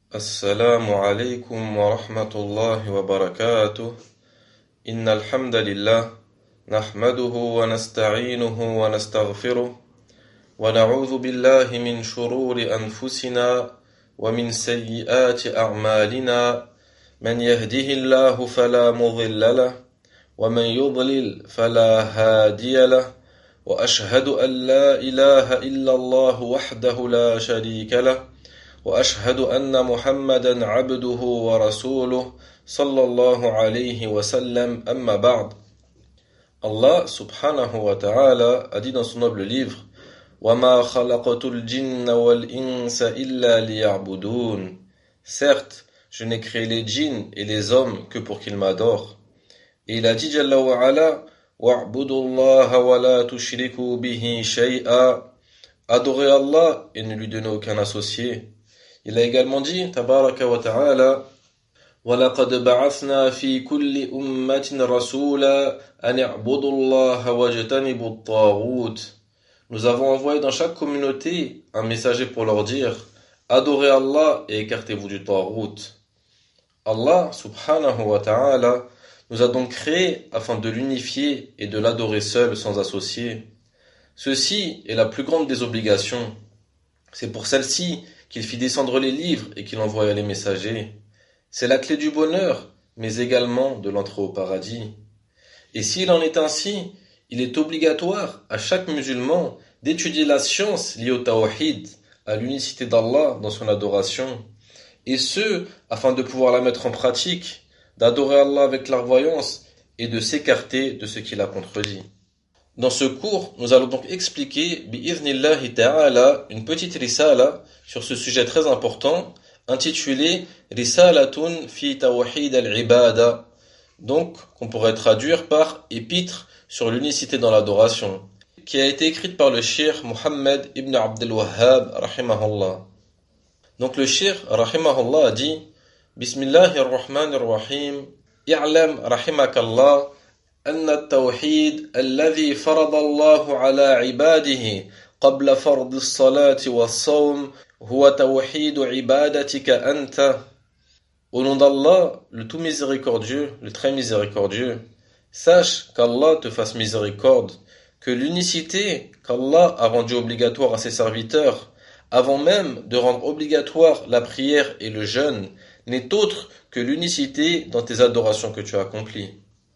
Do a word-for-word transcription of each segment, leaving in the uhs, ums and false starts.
السلام عليكم ورحمة الله وبركاته. إن الحمد لله نحمده ونستعينه ونستغفره ونعوذ بالله من شرور أنفسنا ومن سيئات أعمالنا. من يهده الله فلا مضل له ومن يضلل فلا هادي له وأشهد أن لا إله إلا الله وحده لا شريك له وأشهد أن محمدا عبده ورسوله صلى الله عليه وسلم. أما بعد. Allah subhanahu wa ta'ala a dit dans son noble livre: وَمَا خَلَقْتُ الْجِنَّ وَالْإِنسَ إِلَّا لِيَعْبُدُونَ. Certes, je n'ai créé les djinns et les hommes que pour qu'ils m'adorent. Et il a dit Jalla wa ala: وَاعْبُدُوا اللَّهَ وَلَا تُشْرِكُوا بِهِ شَيْئًا. Adorez Allah et ne lui donnez aucun associé. Il a également dit, tabaraka wa ta'ala: وَلَقَدْ بَعَثْنَا فِي كُلِّ أُمَّةٍ رَسُولًا أَنِ اعْبُدُوا اللَّهَ وَاجْتَنِبُوا الطَّاغُوتَ. Nous avons envoyé dans chaque communauté un messager pour leur dire: adorez Allah et écartez-vous du taghut. Allah subhanahu wa ta'ala nous a donc créés afin de l'unifier et de l'adorer seul sans associé. Ceci est la plus grande des obligations. C'est pour celle-ci qu'il fit descendre les livres et qu'il envoya les messagers. C'est la clé du bonheur, mais également de l'entrée au paradis. Et s'il en est ainsi, il est obligatoire à chaque musulman d'étudier la science liée au tawhid, à l'unicité d'Allah dans son adoration, et ce, afin de pouvoir la mettre en pratique, d'adorer Allah avec clairvoyance et de s'écarter de ce qui la contredit. Dans ce cours, nous allons donc expliquer, bi'iznillahi ta'ala, une petite risala sur ce sujet très important, intitulé Risalatun fi tawhid al-ibada, donc qu'on pourrait traduire par épître sur l'unicité dans l'adoration, qui a été écrite par le cheikh Muhammad ibn Abdul Wahhab rahimahullah. Donc le cheikh rahimahullah a dit: Bismillahir Rahmanir Rahim, i'lam rahimakallah أن التوحيد الذي فرض الله على عباده قبل فرض الصلاة والصوم هو توحيد عبادتك أنت. Au nom d'Allah, le tout miséricordieux, le très miséricordieux, sache qu'Allah te fasse miséricorde, que l'unicité qu'Allah a rendue obligatoire à ses serviteurs, avant même de rendre obligatoire la prière et le jeûne, n'est autre que l'unicité dans tes adorations que tu as accomplies.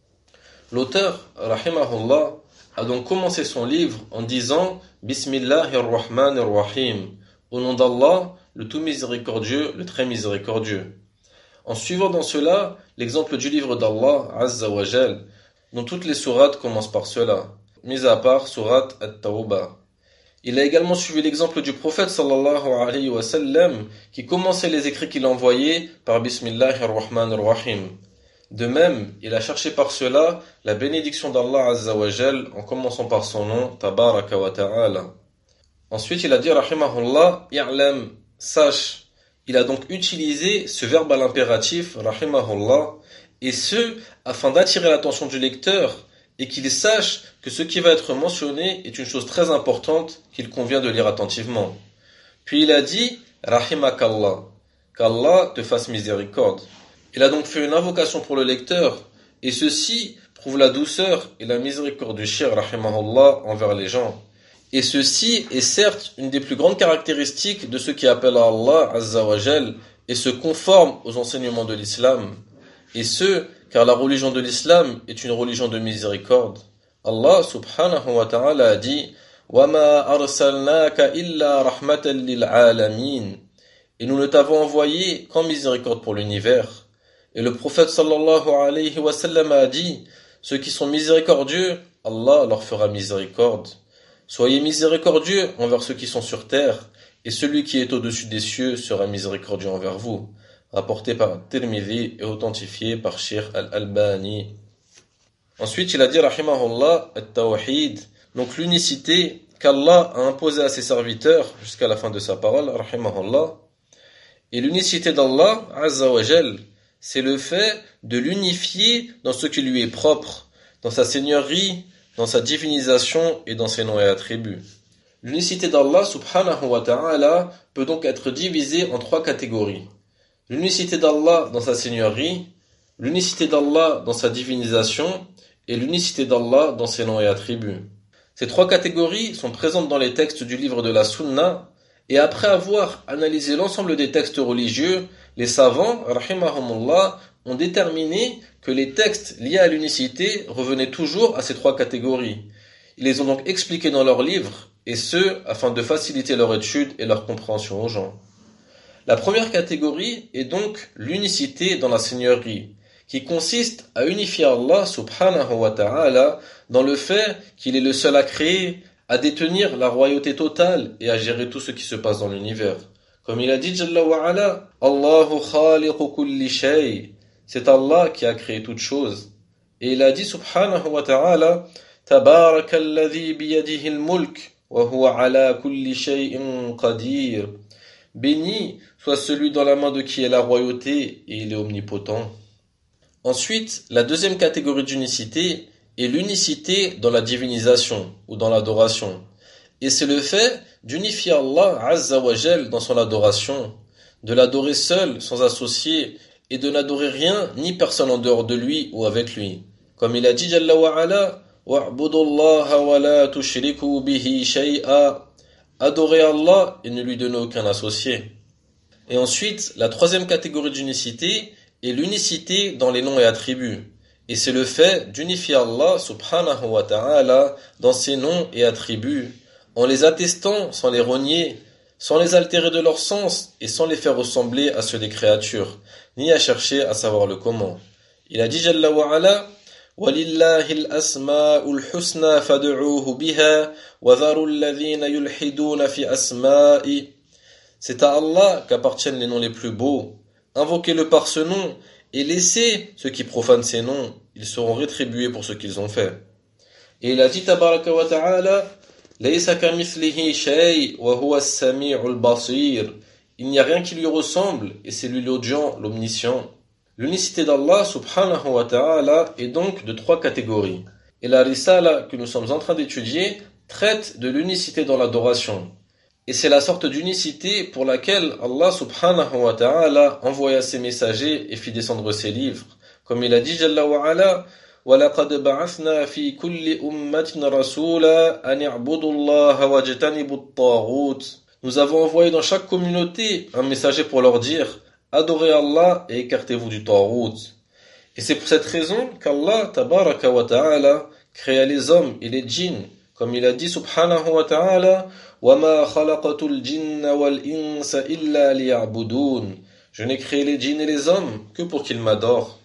L'auteur, rahimahullah, a donc commencé son livre en disant Bismillahir Rahmanir Rahim, au nom d'Allah, le tout miséricordieux, le très miséricordieux. En suivant dans cela l'exemple du livre d'Allah, Azza wa Jal, dont toutes les sourates commencent par cela, mis à part sourate At-Tawbah. Il a également suivi l'exemple du prophète sallallahu alayhi wa sallam, qui commençait les écrits qu'il envoyait par Bismillahir Rahmanir Rahim. De même, il a cherché par cela la bénédiction d'Allah Azza wa Jal en commençant par son nom, Tabaraka wa Ta'ala. Ensuite, il a dit, rahimahullah, i'lam, sache. Il a donc utilisé ce verbe à l'impératif, rahimahullah, et ce, afin d'attirer l'attention du lecteur et qu'il sache que ce qui va être mentionné est une chose très importante qu'il convient de lire attentivement. Puis il a dit, rahimakallah, qu'Allah te fasse miséricorde. Il a donc fait une invocation pour le lecteur, et ceci prouve la douceur et la miséricorde du cheikh rahimahullah envers les gens. Et ceci est certes une des plus grandes caractéristiques de ceux qui appellent à Allah Azza wa Jal et se conforment aux enseignements de l'islam. Et ce, car la religion de l'islam est une religion de miséricorde. Allah subhanahu wa ta'ala a dit وَمَا أَرْسَلْنَاكَ إِلَّا رَحْمَةً لِلْعَالَمِينَ. Et nous ne t'avons envoyé qu'en miséricorde pour l'univers. Et le prophète sallallahu alayhi wa sallam a dit: ceux qui sont miséricordieux, Allah leur fera miséricorde. Soyez miséricordieux envers ceux qui sont sur terre, et celui qui est au-dessus des cieux sera miséricordieux envers vous. Rapporté par Tirmidhi et authentifié par Cheikh Al-Albani. Ensuite, il a dit, rahimahullah, at-tawhid, donc l'unicité qu'Allah a imposée à ses serviteurs jusqu'à la fin de sa parole, rahimahullah. Et l'unicité d'Allah, azza wa jal, c'est le fait de l'unifier dans ce qui lui est propre, dans sa seigneurie, dans sa divinisation et dans ses noms et attributs. L'unicité d'Allah subhanahu wa ta'ala peut donc être divisée en trois catégories. l'unicité d'Allah dans sa seigneurie, l'unicité d'Allah dans sa divinisation et l'unicité d'Allah dans ses noms et attributs. Ces trois catégories sont présentes dans les textes du livre de la Sunna, et après avoir analysé l'ensemble des textes religieux, les savants, rahimahumullah, ont déterminé que les textes liés à l'unicité revenaient toujours à ces trois catégories. Ils les ont donc expliqués dans leurs livres, et ce, afin de faciliter leur étude et leur compréhension aux gens. La première catégorie est donc l'unicité dans la seigneurie, qui consiste à unifier Allah subhanahu wa ta'ala dans le fait qu'il est le seul à créer, à détenir la royauté totale et à gérer tout ce qui se passe dans l'univers. Comme il a dit Jalla wa ala, Allahu khaliqu kulli shay. C'est Allah qui a créé toute chose. Et il a dit subhanahu wa ta'ala, Tabarakalladhi biyadihi al-mulk wa huwa ala kulli shay'in qadir. Béni soit celui dans la main de qui est la royauté et il est omnipotent. Ensuite, la deuxième catégorie d'unicité est l'unicité dans la divinisation ou dans l'adoration. Et c'est le fait d'unifier Allah Azza wa Jal dans son adoration, de l'adorer seul, sans associé, et de n'adorer rien ni personne en dehors de lui ou avec lui. Comme il a dit Jalla wa ala, wa'budullaha wa la tushriku bihi shay'a. Adorez Allah et ne lui donnez aucun associé. Et ensuite, la troisième catégorie d'unicité est l'unicité dans les noms et attributs. Et c'est le fait d'unifier Allah subhanahu wa ta'ala dans ses noms et attributs, en les attestant sans les renier, sans les altérer de leur sens et sans les faire ressembler à ceux des créatures, ni à chercher à savoir le comment. Il a dit Jalla wa ala, وَلِلَّهِ الْأَسْمَاءُ الْحُسْنَى فَادْعُوهُ بِهَا وَذَرُوا الَّذِينَ يُلْحِدُونَ فِي أَسْمَائِهِ. C'est à Allah qu'appartiennent les noms les plus beaux. Invoquez-le par ce nom et laissez ceux qui profanent ces noms. Ils seront rétribués pour ce qu'ils ont fait. Et il a dit tabaraka wa ta'ala, لَيْسَ كَمِثْلِهِ شَيْءٌ وَهُوَ السَّمِيعُ الْبَصِيرُ. Il n'y a rien qui lui ressemble et c'est lui l'audient, l'omniscient. L'unicité d'Allah subhanahu wa ta'ala est donc de trois catégories. Et la risala que nous sommes en train d'étudier traite de l'unicité dans l'adoration. Et c'est la sorte d'unicité pour laquelle Allah subhanahu wa ta'ala envoya ses messagers et fit descendre ses livres. Comme il a dit Jalla wa ala, وَلَقَدْ بَعَثْنَا فِي كُلِّ أُمَّةٍ رَسُولًا أَنِ اعْبُدُوا اللَّهَ وَاجْتَنِبُوا الطَّاغُوتَ. Nous avons envoyé dans chaque communauté un messager pour leur dire, adorez Allah et écartez-vous du Tarout. Et c'est pour cette raison qu'Allah tabaraka wa ta'ala créa les hommes et les djinns, comme il a dit subhanahu wa ta'ala, وَمَا خَلَقَتُ الْجِنَّ وَالْإِنسَ إِلَّا لِيَعْبُدُونَ. Je n'ai créé les djinns et les hommes que pour qu'ils m'adorent.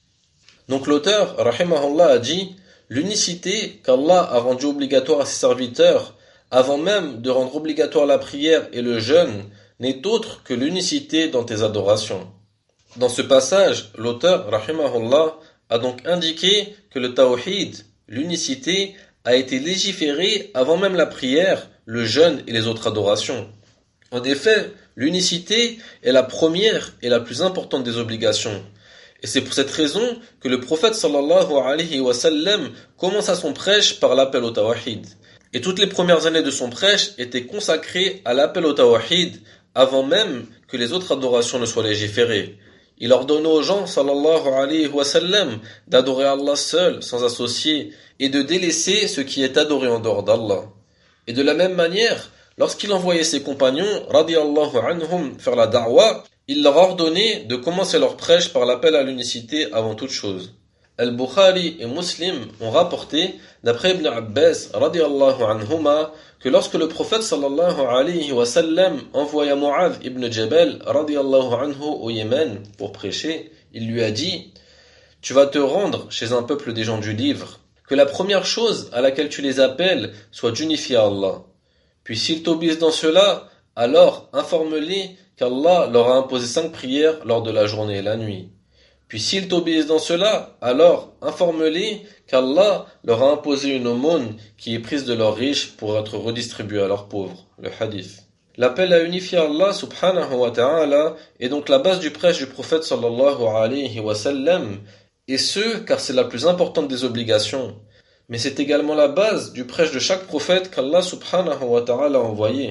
Donc l'auteur, rahimahullah, a dit, l'unicité qu'Allah a rendue obligatoire à ses serviteurs, avant même de rendre obligatoire la prière et le jeûne, n'est autre que l'unicité dans tes adorations. Dans ce passage, l'auteur, rahimahullah, a donc indiqué que le tawhid, l'unicité, a été légiféré avant même la prière, le jeûne et les autres adorations. En effet, l'unicité est la première et la plus importante des obligations. Et c'est pour cette raison que le prophète sallallahu alayhi wa sallam commença son prêche par l'appel au tawhid. Et toutes les premières années de son prêche étaient consacrées à l'appel au tawhid, avant même que les autres adorations ne soient légiférées. Il ordonne aux gens, sallallahu alayhi wa sallam, d'adorer Allah seul, sans associé, et de délaisser ce qui est adoré en dehors d'Allah. Et de la même manière, lorsqu'il envoyait ses compagnons, radiyallahu anhum, faire la da'wa, il leur ordonnait de commencer leur prêche par l'appel à l'unicité avant toute chose. Al-Bukhari et Muslim ont rapporté, d'après Ibn Abbas, radiyallahu anhuma, que lorsque le prophète sallallahu alayhi wa sallam envoya Mu'adh ibn Jabal radiyallahu anhu au Yémen pour prêcher, il lui a dit, tu vas te rendre chez un peuple des gens du livre, que la première chose à laquelle tu les appelles soit d'unifier Allah. Puis s'ils t'obéissent dans cela, alors informe-les qu'Allah leur a imposé cinq prières lors de la journée et la nuit. Puis s'ils t'obéissent dans cela, alors informe-les qu'Allah leur a imposé une aumône qui est prise de leurs riches pour être redistribuée à leurs pauvres. Le hadith. L'appel à unifier Allah subhanahu wa ta'ala est donc la base du prêche du prophète sallallahu alayhi wa sallam, et ce, car c'est la plus importante des obligations. Mais c'est également la base du prêche de chaque prophète qu'Allah subhanahu wa ta'ala a envoyé.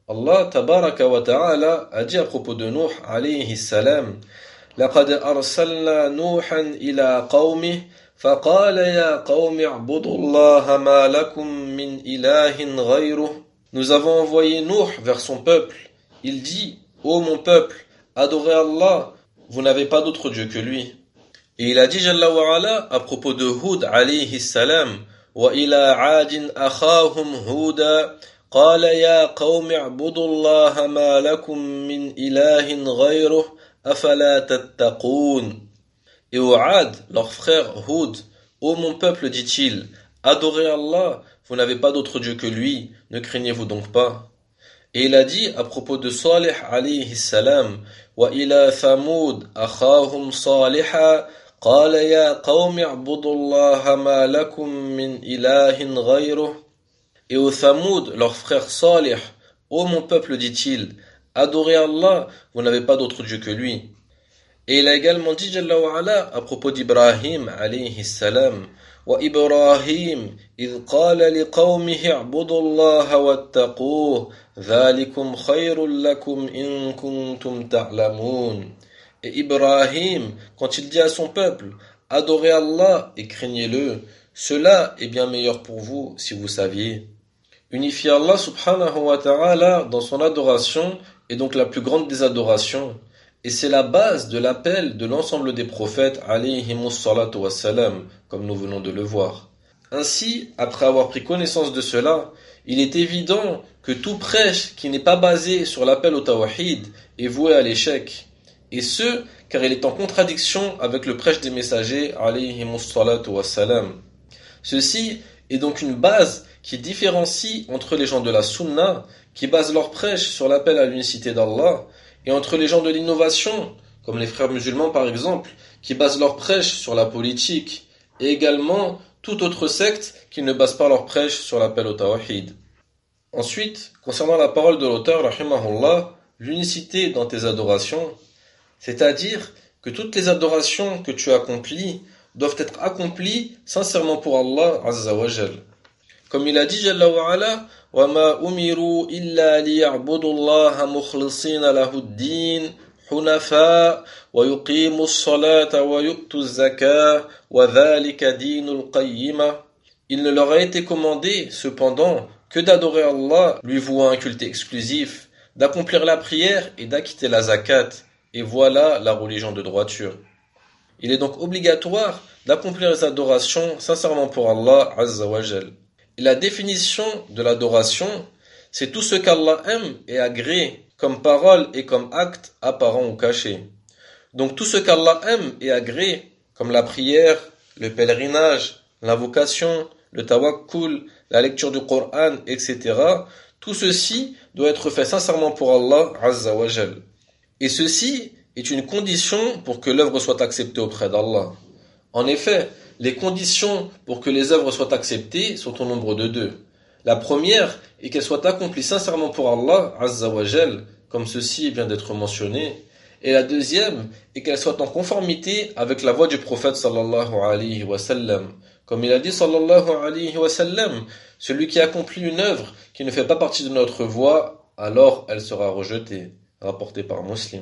Allah tabaraka wa ta'ala a dit à propos de Nuh alayhi salam: لقد أرسلنا نوحا إلى قومه فقال يا قوم اعبدوا الله ما لكم من إله غيره. Nous avons envoyé Nuh vers son peuple. Il dit: Ô mon peuple, adorez Allah, vous n'avez pas d'autre Dieu que lui. Et il a dit Jalla wa ala à propos de Hud alayhi salam: وإلى عاد أخاهم هودا قال يا قوم اعبدوا الله ما لكم من إله غيره أفلا تتقون. Et au Ad, leur frère Hud: Ô mon peuple, dit-il, adorez Allah, vous n'avez pas d'autre Dieu que lui, ne craignez-vous donc pas. Et il a dit à propos de Salih alayhi salam: وإلى ثمود أخاهم صالحا قال يا قوم اعبدوا الله ما لكم من إله غيره. Et au Thamoud, leur frère Salih: Ô mon peuple, dit-il, adorez Allah, vous n'avez pas d'autre Dieu que lui. Et il a également dit Jalla wa ala à propos d'Ibrahim alayhi salam: وإبراهيم إذ قال لقومه اعبدوا الله واتقوه ذلكم خير لكم إن كنتم تعلمون. Et Ibrahim, quand il dit à son peuple: adorez Allah et craignez-le, cela est bien meilleur pour vous si vous saviez. Unifier Allah subhanahu wa ta'ala dans son adoration est donc la plus grande des adorations, et c'est la base de l'appel de l'ensemble des prophètes alayhimus salatu wassalam, comme nous venons de le voir. Ainsi, après avoir pris connaissance de cela, il est évident que tout prêche qui n'est pas basé sur l'appel au tawhid est voué à l'échec. Et ce, car il est en contradiction avec le prêche des messagers alayhimus salatu wassalam. Ceci est donc une base qui différencie entre les gens de la sunna, qui basent leur prêche sur l'appel à l'unicité d'Allah, et entre les gens de l'innovation, comme les frères musulmans par exemple, qui basent leur prêche sur la politique, et également toute autre secte qui ne base pas leur prêche sur l'appel au tawhid. Ensuite, concernant la parole de l'auteur, rahimahullah, l'unicité dans tes adorations, c'est-à-dire que toutes les adorations que tu accomplis doivent être accomplies sincèrement pour Allah Azza wa Jal. Comme il a dit Jalla wa ala: وَمَا أُمِرُوا إِلَّا لِيَعْبُدُوا اللَّهَ مُخْلِصِينَ لَهُ الدِّينَ حُنَفَاءَ وَيُقِيمُوا الصَّلَاةَ وَيُؤْتُوا الزَّكَاةَ وَذَلِكَ دِينُ الْقَيِّمَةِ. Il ne leur a été commandé, cependant, que d'adorer Allah, lui vouant un culte exclusif, d'accomplir la prière et d'acquitter la zakat. Et voilà la religion de droiture. Il est donc obligatoire d'accomplir les adorations sincèrement pour Allah Azza wa Jal. Et la définition de l'adoration, c'est tout ce qu'Allah aime et agrée, comme parole et comme acte apparent ou caché. Donc tout ce qu'Allah aime et agrée, comme la prière, le pèlerinage, l'invocation, le tawakkul, la lecture du Coran, et cetera, tout ceci doit être fait sincèrement pour Allah Azza wa Jal. Et ceci est une condition pour que l'œuvre soit acceptée auprès d'Allah. En effet, les conditions pour que les œuvres soient acceptées sont au nombre de deux. La première est qu'elles soient accomplies sincèrement pour Allah Azza wa Jal, comme ceci vient d'être mentionné. Et la deuxième est qu'elles soient en conformité avec la voie du prophète sallallahu alayhi wa sallam. Comme il a dit sallallahu alayhi wa sallam: celui qui accomplit une œuvre qui ne fait pas partie de notre voie, alors elle sera rejetée. Rapporté par Muslim.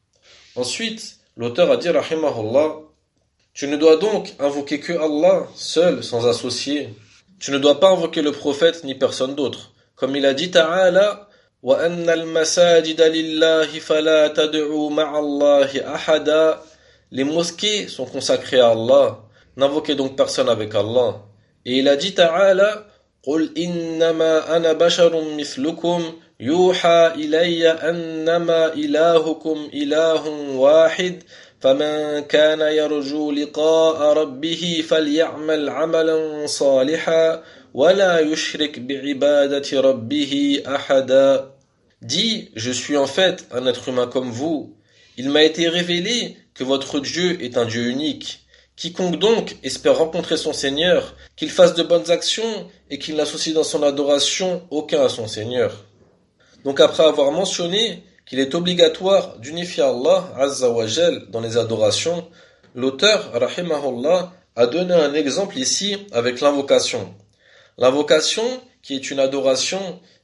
Ensuite, l'auteur a dit rahimahullah: tu ne dois donc invoquer que Allah, seul, sans associé. Tu ne dois pas invoquer le prophète ni personne d'autre. Comme il a dit ta'ala: وَأَنَّ الْمَسَاجِدَ لِلَّهِ فَلَا تَدْعُوا مَعَ اللَّهِ أَحَدًا. Les mosquées sont consacrées à Allah. N'invoquez donc personne avec Allah. Et il a dit ta'ala: قُلْ إِنَّمَا أَنَا بَشَرٌ مِثْلُكُمْ يُوحَى إِلَيَّ أَنَّمَا إِلَٰهُكُمْ إِلَٰهٌ وَاحِدٌ فَمَنْ كَانَ يَرْجُو لِقَاءَ رَبِّهِ فَلْيَعْمَلْ عَمَلًا صَالِحًا وَلَا يُشْرِكْ بِعِبَادَةِ رَبِّهِ أَحَدًا. Dis, je suis en fait un être humain comme vous. Il m'a été révélé que votre Dieu est un Dieu unique. Quiconque donc espère rencontrer son Seigneur, qu'il fasse de bonnes actions et qu'il n'associe dans son adoration aucun à son Seigneur. Donc après avoir mentionné qu'il est obligatoire d'unifier Allah Azza wa Jal dans les adorations, l'auteur, rahimahullah, a donné un exemple ici avec l'invocation. L'invocation, qui est une adoration,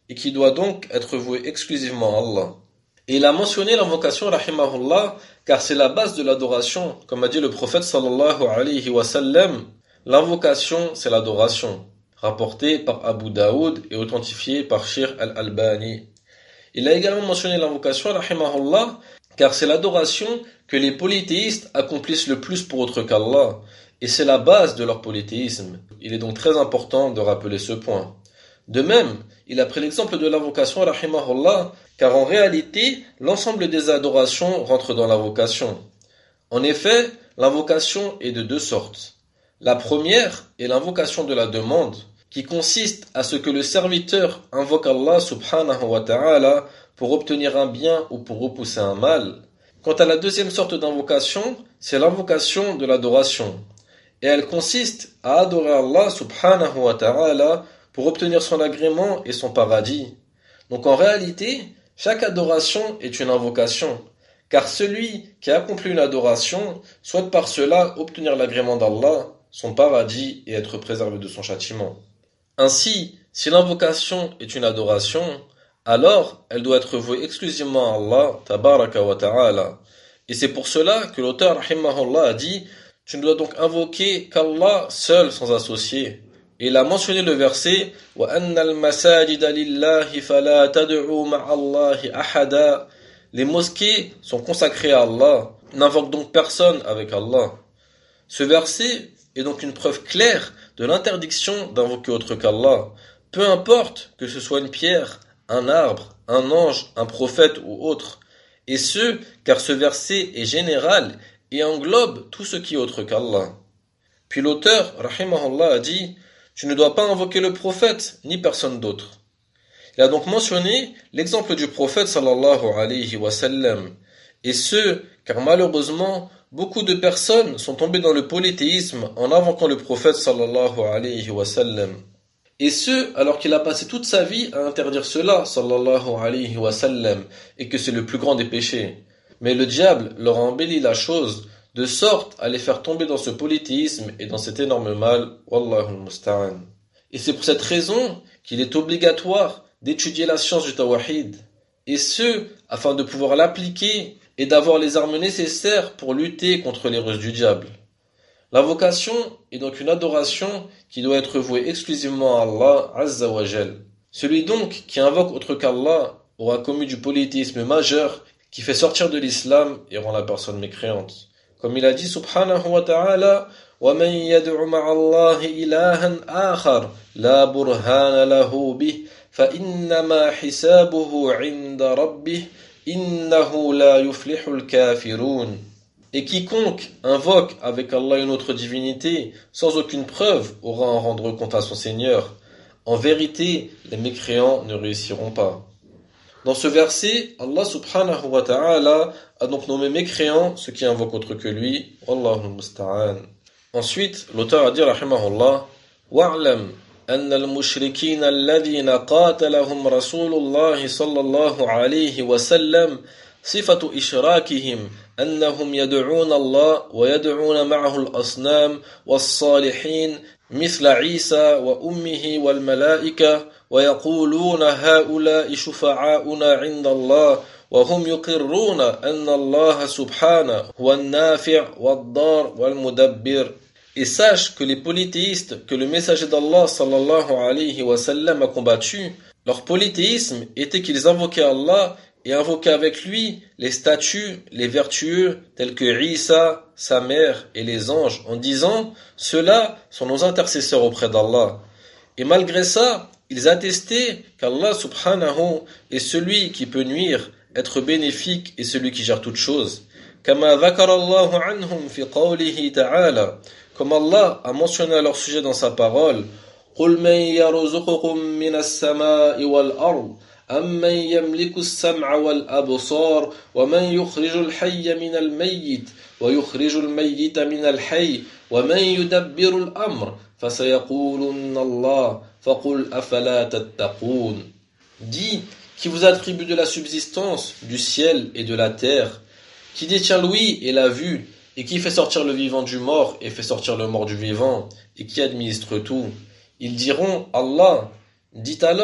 et qui doit donc être voué exclusivement à Allah. Et il a mentionné l'invocation rahimahullah car c'est la base de l'adoration, comme a dit le prophète sallallahu alayhi wa sallam, l'invocation c'est l'adoration, rapporté par Abu Daoud et authentifié par Sheikh al-Albani. Il a également mentionné l'invocation rahimahullah car c'est l'adoration que les polythéistes accomplissent le plus pour autre qu'Allah, et c'est la base de leur polythéisme. Il est donc très important de rappeler ce point. De même, il a pris l'exemple de l'invocation rahimahullah, car en réalité, l'ensemble des adorations rentre dans l'invocation. En effet, l'invocation est de deux sortes. La première est l'invocation de la demande, qui consiste à ce que le serviteur invoque Allah subhanahu wa ta'ala pour obtenir un bien ou pour repousser un mal. Quant à la deuxième sorte d'invocation, c'est l'invocation de l'adoration. Et elle consiste à adorer Allah subhanahu wa ta'ala pour obtenir son agrément et son paradis. Donc en réalité, chaque adoration est une invocation, car celui qui accomplit une adoration souhaite par cela obtenir l'agrément d'Allah, son paradis et être préservé de son châtiment. Ainsi, si l'invocation est une adoration, alors elle doit être vouée exclusivement à Allah, tabaraka wa ta'ala. Et c'est pour cela que l'auteur rahimahullah a dit, tu ne dois donc invoquer qu'Allah seul sans associé. Et il a mentionné le verset وَأَنَّ الْمَسَاجِدَ لِلَّهِ فَلَا تَدْعُوا مَعَ اللَّهِ أَحَدًا. Les mosquées sont consacrées à Allah, n'invoque donc personne avec Allah. Ce verset est donc une preuve claire de l'interdiction d'invoquer autre qu'Allah, peu importe que ce soit une pierre, un arbre, un ange, un prophète ou autre, et ce, car ce verset est général et englobe tout ce qui est autre qu'Allah. Puis l'auteur, rahimahullah, a dit, tu ne dois pas invoquer le prophète, ni personne d'autre. Il a donc mentionné l'exemple du prophète sallallahu alayhi wa sallam, et ce, car malheureusement, beaucoup de personnes sont tombées dans le polythéisme en invoquant le prophète sallallahu alayhi wa sallam. Et ce, alors qu'il a passé toute sa vie à interdire cela, sallallahu alayhi wa sallam, et que c'est le plus grand des péchés. Mais le diable leur a embelli la chose, de sorte à les faire tomber dans ce polythéisme et dans cet énorme mal, wallahu al-musta'an. Et c'est pour cette raison qu'il est obligatoire d'étudier la science du tawahid, et ce, afin de pouvoir l'appliquer et d'avoir les armes nécessaires pour lutter contre les ruses du diable. L'invocation est donc une adoration qui doit être vouée exclusivement à Allah Azza wa Jal. Celui donc qui invoque autre qu'Allah aura commis du polythéisme majeur qui fait sortir de l'islam et rend la personne mécréante. Comme il a dit subhanahu wa ta'ala وَمَنْ يَدْعُ مَعَ اللَّهِ إِلَهًا آخَرَ لَا بُرْهَانَ لَهُ بِهِ فَإِنَّمَا حِسَابُهُ عِنْدَ رَبِّهِ إِنَّهُ لَا يُفْلِحُ الْكَافِرُونَ. Et quiconque invoque avec Allah une autre divinité sans aucune preuve aura à en rendre compte à son Seigneur. En vérité, les mécréants ne réussiront pas. Dans ce verset, Allah subhanahu wa ta'ala a donc nommé mécréants ceux qui invoquent autre que lui. Wallahu musta'an. Ensuite, l'auteur a dit rahimahullah wa'lam أن المشركين الذين قاتلهم رسول الله صلى الله عليه وسلم صفة إشراكهم أنهم يدعون الله ويدعون معه الأصنام والصالحين مثل عيسى وأمه والملائكة ويقولون هؤلاء شفعاؤنا عند الله وهم يقرون أن الله سبحانه هو النافع والضار والمدبر. Et sache que les polythéistes que le messager d'Allah sallallahu alayhi wa sallam a combattu, leur polythéisme était qu'ils invoquaient Allah et invoquaient avec lui les statues, les vertueux tels que Isa, sa mère et les anges en disant « Ceux-là sont nos intercesseurs auprès d'Allah ». Et malgré ça, ils attestaient qu'Allah subhanahu est celui qui peut nuire, être bénéfique et celui qui gère toutes choses. كما ذكر الله عنهم في قوله تعالى, comme Allah a mentionné à leur sujet dans sa parole, قل من يرزقكم من السماء والأرض أمن يملك السمع والأبصار ومن يخرج الحي من الميت ويخرج الميت من الحي ومن يدبر الأمر فسيقولن الله فقل أفلا تتقون. Dis, qui vous attribue de la subsistance du ciel et de la terre, qui détient l'ouïe et la vue, et qui fait sortir le vivant du mort et fait sortir le mort du vivant, et qui administre tout. Ils diront Allah. Dites alors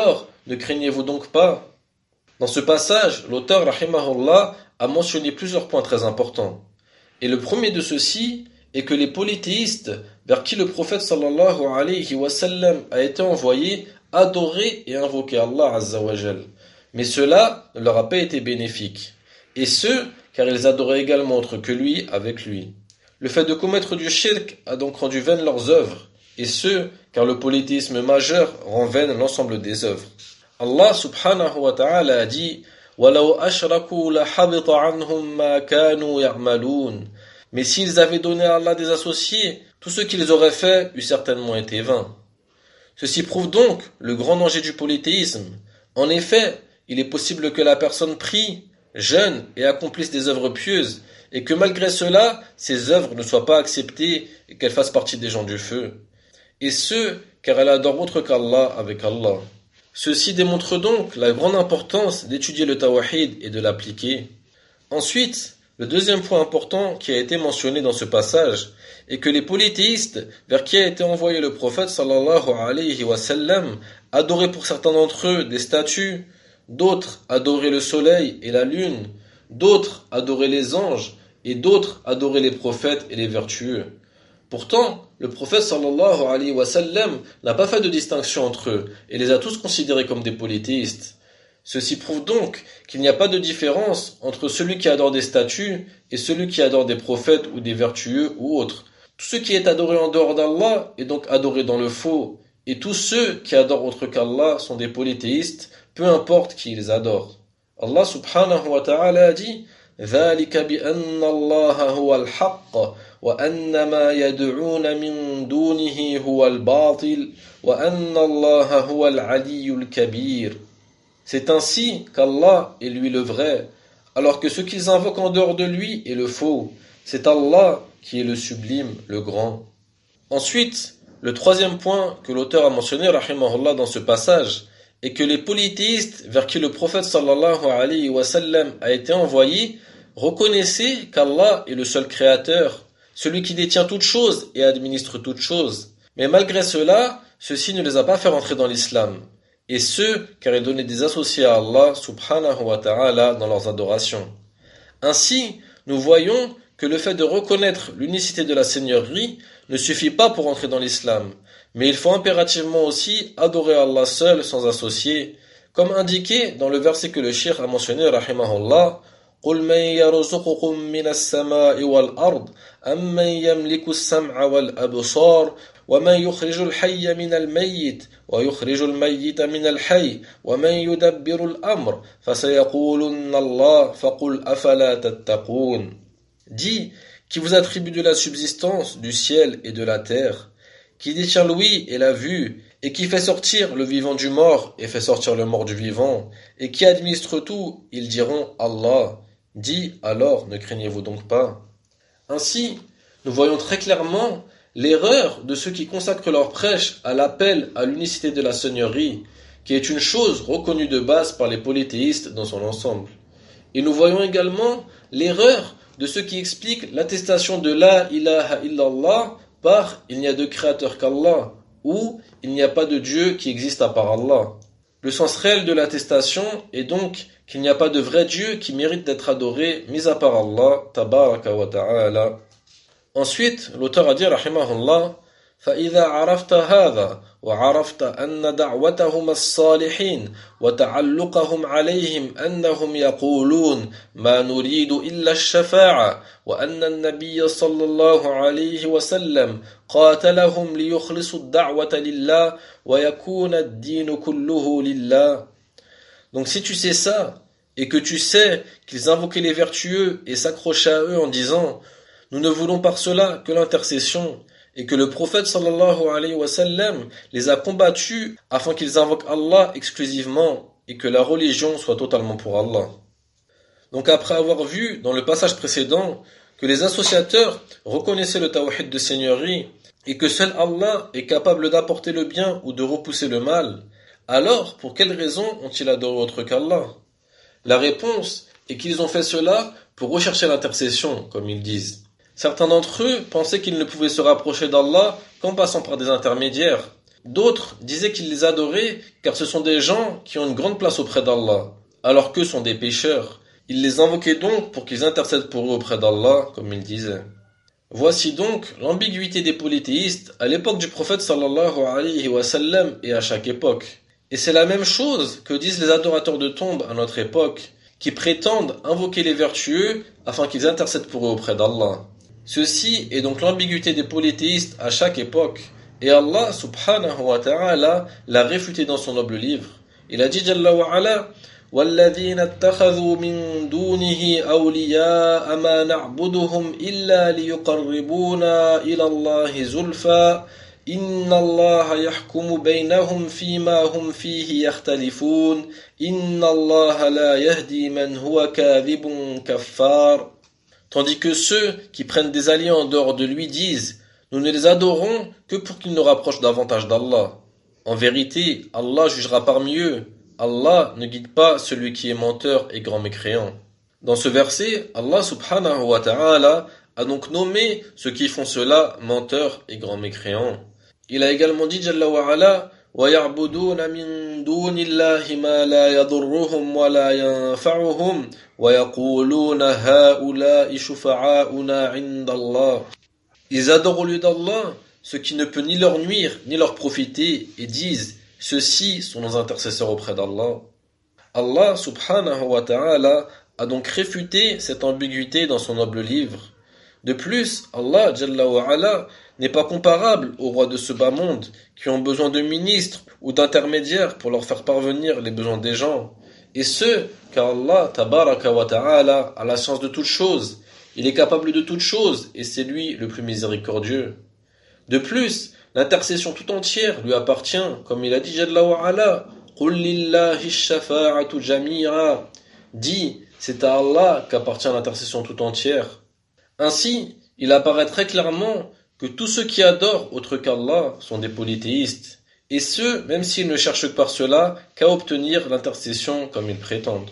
ne craignez-vous donc pas? Dans ce passage, l'auteur, rahimahullah, a mentionné plusieurs points très importants. Et le premier de ceux-ci est que les polythéistes, vers qui le prophète sallallahu alayhi wa sallam a été envoyé, adoraient et invoquaient Allah azza wa jal. Mais cela ne leur a pas été bénéfique. Et ce, car ils adoraient également autre que lui avec lui. Le fait de commettre du shirk a donc rendu vaines leurs œuvres. Et ce, car le polythéisme majeur rend vaine l'ensemble des œuvres. Allah subhanahu wa ta'ala a dit وَلَوْ أَشْرَكُوا لَحَبِطَ عَنْهُمْ مَا كَانُوا يَعْمَلُونَ. Mais s'ils avaient donné à Allah des associés, tout ce qu'ils auraient fait eût certainement été vain. Ceci prouve donc le grand danger du polythéisme. En effet, il est possible que la personne prie, jeûne et accomplisse des œuvres pieuses, et que malgré cela, ces œuvres ne soient pas acceptées et qu'elles fassent partie des gens du feu. Et ce, car elle adore autre qu'Allah avec Allah. Ceci démontre donc la grande importance d'étudier le tawhid et de l'appliquer. Ensuite, le deuxième point important qui a été mentionné dans ce passage est que les polythéistes, vers qui a été envoyé le prophète sallallahu alayhi wa sallam, adoraient pour certains d'entre eux des statues, d'autres adoraient le soleil et la lune, d'autres adoraient les anges et d'autres adoraient les prophètes et les vertueux. Pourtant, le prophète sallallahu alayhi wa sallam n'a pas fait de distinction entre eux et les a tous considérés comme des polythéistes. Ceci prouve donc qu'il n'y a pas de différence entre celui qui adore des statues et celui qui adore des prophètes ou des vertueux ou autres. Tout ce qui est adoré en dehors d'Allah est donc adoré dans le faux, et tous ceux qui adorent autre qu'Allah sont des polythéistes, peu importe qui ils adorent. Allah subhanahu wa ta'ala a dit ذلك بأن الله هو الحق وأن ما يدعون من دونه هو الباطل وأن الله هو العلي الكبير. C'est ainsi qu'Allah est lui le vrai, alors que ce qu'ils invoquent en dehors de lui est le faux. C'est Allah qui est le sublime, le grand. Ensuite, le troisième point que l'auteur a mentionné, rahimahullah, dans ce passage, est que les polythéistes vers qui le prophète sallallahu alayhi wa sallam a été envoyé reconnaissaient qu'Allah est le seul créateur, celui qui détient toutes choses et administre toutes choses. Mais malgré cela, ceci ne les a pas fait rentrer dans l'islam. Et ce, car ils donnaient des associés à Allah subhanahu wa ta'ala dans leurs adorations. Ainsi, nous voyons que le fait de reconnaître l'unicité de la Seigneurie ne suffit pas pour entrer dans l'islam, mais il faut impérativement aussi adorer Allah seul sans associer, comme indiqué dans le verset que le cheikh a mentionné, rahimahullah, قُلْ مَنْ يَرْزُقُكُمْ مِنَ السَّمَاءِ وَالْأَرْضِ أَمَّنْ يَمْلِكُ السَّمْعَ وَالْأَبْصَارَ وَمَنْ يُخْرِجُ الْحَيَّ مِنَ الْمَيِّتِ وَيُخْرِجُ الْمَيِّتَ مِنَ الْحَيِّ وَمَنْ يُدَبِّرُ الْأَمْرَ فَسَيَقُولُنَّ اللَّهُ فَقُلْ أَفَلَا تَتَّقُونَ. Dis, qui vous attribue de la subsistance du ciel et de la terre, qui détient l'ouïe et la vue, et qui fait sortir le vivant du mort et fait sortir le mort du vivant, et qui administre tout, ils diront Allah. Dis, alors ne craignez-vous donc pas? Ainsi, nous voyons très clairement l'erreur de ceux qui consacrent leur prêche à l'appel à l'unicité de la Seigneurie, qui est une chose reconnue de base par les polythéistes dans son ensemble. Et nous voyons également l'erreur de ceux qui expliquent l'attestation de la ilaha illallah par il n'y a de créateur qu'Allah, ou il n'y a pas de Dieu qui existe à part Allah. Le sens réel de l'attestation est donc qu'il n'y a pas de vrai Dieu qui mérite d'être adoré, mis à part Allah, tabaraka wa ta'ala. Ensuite, l'auteur a dit, rahimahullah, فإذا عرفت هذا وعرفت أن دعوتهم الصالحين وتعلقهم عليهم أنهم يقولون ما نريد إلا الشفاعة وأن النبي صلى الله عليه وسلم قاتلهم ليخلصوا الدعوة لله ويكون الدين كله لله. Donc si tu sais ça, et que tu sais qu'ils invoquaient les vertueux et s'accrochaient à eux en disant « Nous ne voulons par cela que l'intercession », et que le prophète sallallahu alayhi wa sallam les a combattus afin qu'ils invoquent Allah exclusivement et que la religion soit totalement pour Allah. Donc après avoir vu dans le passage précédent que les associateurs reconnaissaient le tawhid de seigneurie et que seul Allah est capable d'apporter le bien ou de repousser le mal, alors pour quelle raison ont-ils adoré autre qu'Allah? La réponse est qu'ils ont fait cela pour rechercher l'intercession, comme ils disent. Certains d'entre eux pensaient qu'ils ne pouvaient se rapprocher d'Allah qu'en passant par des intermédiaires. D'autres disaient qu'ils les adoraient car ce sont des gens qui ont une grande place auprès d'Allah, alors qu'eux sont des pécheurs. Ils les invoquaient donc pour qu'ils intercèdent pour eux auprès d'Allah, comme ils disaient. Voici donc l'ambiguïté des polythéistes à l'époque du prophète sallallahu alayhi wa sallam et à chaque époque. Et c'est la même chose que disent les adorateurs de tombes à notre époque, qui prétendent invoquer les vertueux afin qu'ils intercèdent pour eux auprès d'Allah. Ceci est donc l'ambiguïté des polythéistes à chaque époque, et Allah subhanahu wa ta'ala l'a réfuté dans son noble livre. Il a dit Jalla wa ala وَالَّذِينَ اتَّخَذُوا مِن دُونِهِ أَوْلِيَاءَ مَا نَعْبُدُهُمْ إِلَّا لِيُقَرِّبُونَا إِلَى اللَّهِ زُلْفَى إِنَّ اللَّهَ يَحْكُمُ بَيْنَهُمْ فِيمَا هُمْ فِيهِ يَخْتَلِفُونَ إِنَّ اللَّهَ لَا يَهْدِي مَنْ هُوَ كَاذِبٌ كَفَّارٌ. Tandis que ceux qui prennent des alliés en dehors de lui disent « Nous ne les adorons que pour qu'ils nous rapprochent davantage d'Allah. » En vérité, Allah jugera parmi eux. Allah ne guide pas celui qui est menteur et grand mécréant. Dans ce verset, Allah subhanahu wa ta'ala a donc nommé ceux qui font cela menteurs et grands mécréants. Il a également dit Jalla wa ala وَيَعْبُدُونَ مِن دُونِ اللَّهِ مَا لَا يَضُرُّهُمْ وَلَا يَنفَعُهُمْ وَيَقُولُونَ هَؤُلَاءِ شُفَعَاؤُنَا عِندَ اللَّهِ. Ils adorent au lieu d'Allah ce qui ne peut ni leur nuire ni leur profiter et disent ceux-ci sont nos intercesseurs auprès d'Allah. Allah subhanahu wa ta'ala a donc réfuté cette ambiguïté dans son noble livre. De plus, Allah Jalla wa ala n'est pas comparable aux rois de ce bas monde qui ont besoin de ministres ou d'intermédiaires pour leur faire parvenir les besoins des gens. Et ce, car Allah tabaraka wa ta'ala a la science de toutes choses. Il est capable de toutes choses et c'est lui le plus miséricordieux. De plus, l'intercession tout entière lui appartient, comme il a dit Jalla wa ala, قُلْ لِلَّهِ الشَّفَاعَةُ جَمِيعًا. Dit, c'est à Allah qu'appartient l'intercession tout entière. Ainsi, il apparaît très clairement que tous ceux qui adorent autre qu'Allah sont des polythéistes, et ceux, même s'ils ne cherchent par cela qu'à obtenir l'intercession comme ils prétendent.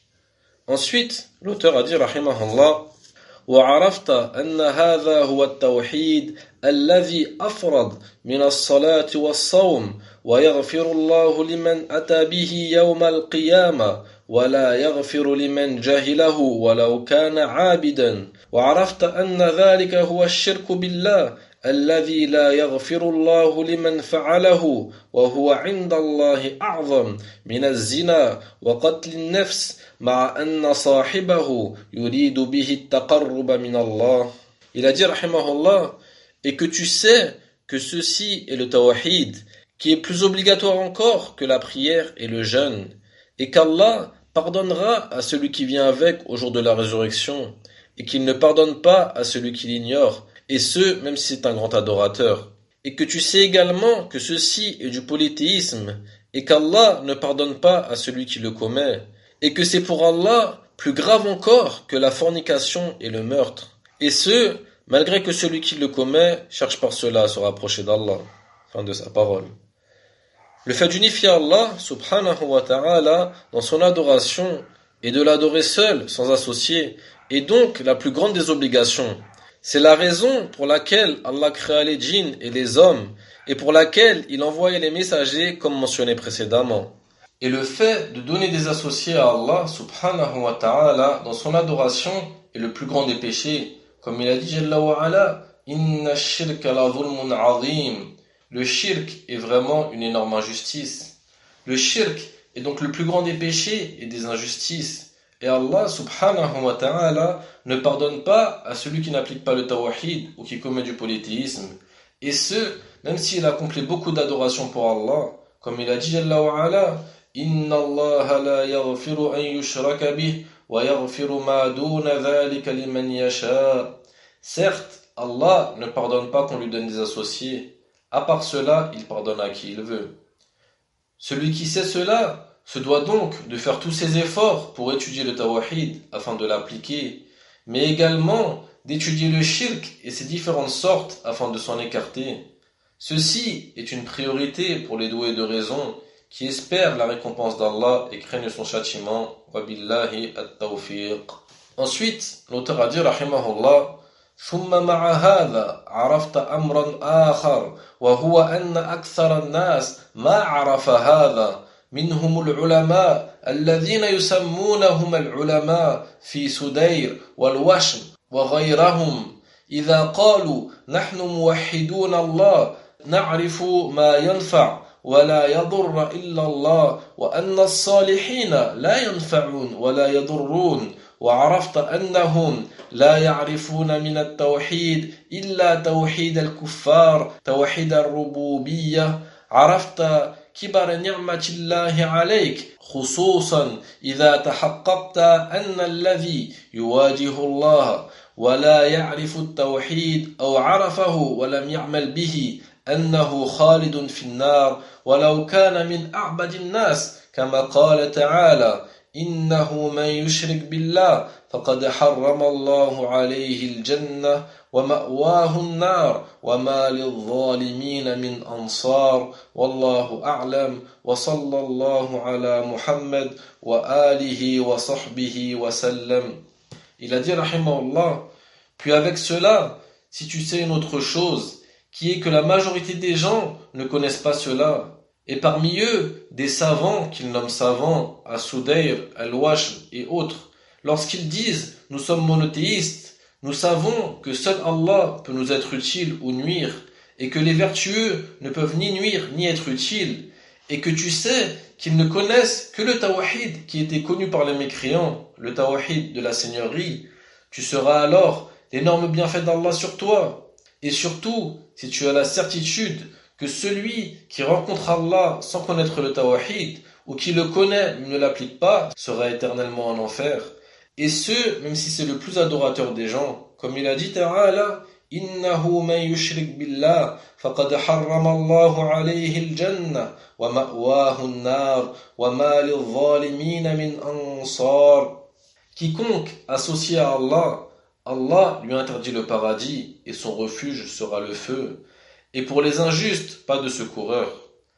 Ensuite, l'auteur a dit, rahimahullah, وعرفت أن هذا هو التوحيد الذي أفرض من الصلاة والصوم ويغفر الله لمن أتى به يوم القيامة ولا يغفر لمن جهله ولو كان عابدا وعرفت أن ذلك هو الشرك بالله الذي لا يغفر الله لمن فعله وهو عند الله أعظم من الزنا وقتل النفس مع أن صاحبه يريد به التقرب من الله. Il a dit rahimahullah, et que tu sais que ceci est le tawhid qui est plus obligatoire encore que la prière et le jeûne, et qu'Allah pardonnera à celui qui vient avec au jour de la résurrection, et qu'il ne pardonne pas à celui qui l'ignore, et ce, même si c'est un grand adorateur. Et que tu sais également que ceci est du polythéisme, et qu'Allah ne pardonne pas à celui qui le commet, et que c'est pour Allah plus grave encore que la fornication et le meurtre. Et ce, malgré que celui qui le commet cherche par cela à se rapprocher d'Allah. Fin de sa parole. Le fait d'unifier Allah, subhanahu wa ta'ala, dans son adoration, et de l'adorer seul, sans associer, est donc la plus grande des obligations. C'est la raison pour laquelle Allah créa les djinns et les hommes, et pour laquelle il envoyait les messagers comme mentionné précédemment. Et le fait de donner des associés à Allah, subhanahu wa ta'ala, dans son adoration, est le plus grand des péchés. Comme il a dit Jalla wa ala, Inna ash-shirka la dhulmun azim. Le shirk est vraiment une énorme injustice. Le shirk est donc le plus grand des péchés et des injustices. Et Allah subhanahu wa ta'ala ne pardonne pas à celui qui n'applique pas le tawhid ou qui commet du polythéisme. Et ce, même s'il accomplit beaucoup d'adoration pour Allah. Comme il a dit Jalla wa ala, Inna Allah la yaghfiru an yushraka bih wa yaghfiru ma duna dhalika liman yasha. Certes, Allah ne pardonne pas qu'on lui donne des associés. À part cela, il pardonne à qui il veut. Celui qui sait cela se doit donc de faire tous ses efforts pour étudier le tawhid afin de l'appliquer, mais également d'étudier le shirk et ses différentes sortes afin de s'en écarter. Ceci est une priorité pour les doués de raison qui espèrent la récompense d'Allah et craignent son châtiment. Wa billahi at-tawfiq. Ensuite, l'auteur a dit rahimahullah ثم مع هذا عرفت أمرا آخر وهو أن أكثر الناس ما عرف هذا منهم العلماء الذين يسمونهم العلماء في سدير والوشم وغيرهم إذا قالوا نحن موحدون الله نعرف ما ينفع ولا يضر إلا الله وأن الصالحين لا ينفعون ولا يضرون وعرفت أنهم لا يعرفون من التوحيد إلا توحيد الكفار توحيد الربوبية عرفت كبر نعمة الله عليك خصوصا إذا تحققت أن الذي يواجه الله ولا يعرف التوحيد أو عرفه ولم يعمل به أنه خالد في النار ولو كان من أعبد الناس كما قال تعالى إنه من يشرك بالله فقد حرم الله عليه الجنة ومأواه النار وما للظالمين من أنصار والله أعلم وصلى الله على محمد وآله وصحبه وسلم. Il a dit rahimahullah, puis avec cela, si tu sais une autre chose, qui est que la majorité des gens ne connaissent pas cela, et parmi eux, des savants qu'ils nomment savants, à Sudayr, Al-Washm et autres, lorsqu'ils disent « nous sommes monothéistes », nous savons que seul Allah peut nous être utile ou nuire, et que les vertueux ne peuvent ni nuire ni être utiles, et que tu sais qu'ils ne connaissent que le tawhid qui était connu par les mécréants, le tawhid de la seigneurie, tu seras alors l'énorme bienfait d'Allah sur toi. Et surtout, si tu as la certitude que celui qui rencontre Allah sans connaître le tawhid, ou qui le connaît mais ne l'applique pas, sera éternellement en enfer. Et ce, même si c'est le plus adorateur des gens. Comme il a dit Ta'ala, Innahu man yushrik billah, faqad harrama Allahu alayhi al-jannah, wa ma'wahu an-nar, wa ma lil-zalimina min ansar. Quiconque associe à Allah, Allah lui interdit le paradis, et son refuge sera le feu. Et pour les injustes, pas de secoureur.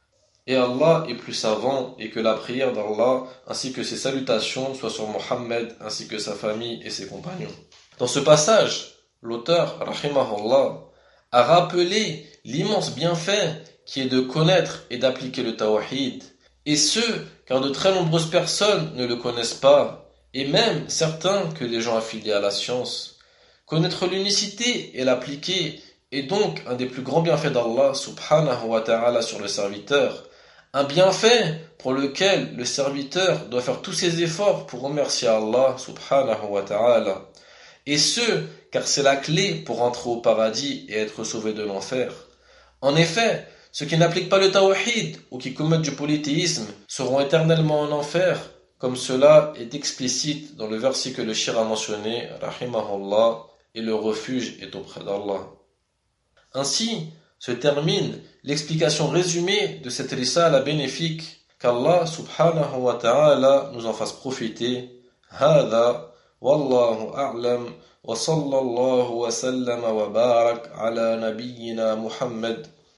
Et Allah est plus savant, et que la prière d'Allah, ainsi que ses salutations, soient sur Mohammed, ainsi que sa famille et ses compagnons. Dans ce passage, l'auteur, rahimahullah, a rappelé l'immense bienfait qui est de connaître et d'appliquer le tawhid. Et ce, car de très nombreuses personnes ne le connaissent pas, et même certains que les gens affiliés à la science. Connaître l'unicité et l'appliquer est donc un des plus grands bienfaits d'Allah subhanahu wa ta'ala sur le serviteur. Un bienfait pour lequel le serviteur doit faire tous ses efforts pour remercier Allah subhanahu wa ta'ala. Et ce, car c'est la clé pour entrer au paradis et être sauvé de l'enfer. En effet, ceux qui n'appliquent pas le tawhid ou qui commettent du polythéisme seront éternellement en enfer, comme cela est explicite dans le verset que le shir a mentionné, rahimahullah, et le refuge est auprès d'Allah. Ainsi se termine l'explication résumée de cette risala bénéfique, qu'Allah subhanahu wa ta'ala nous en fasse profiter. Hada, wallahu a'lam, wa sallallahu wa sallam wa barak ala nabiyyina Muhammad.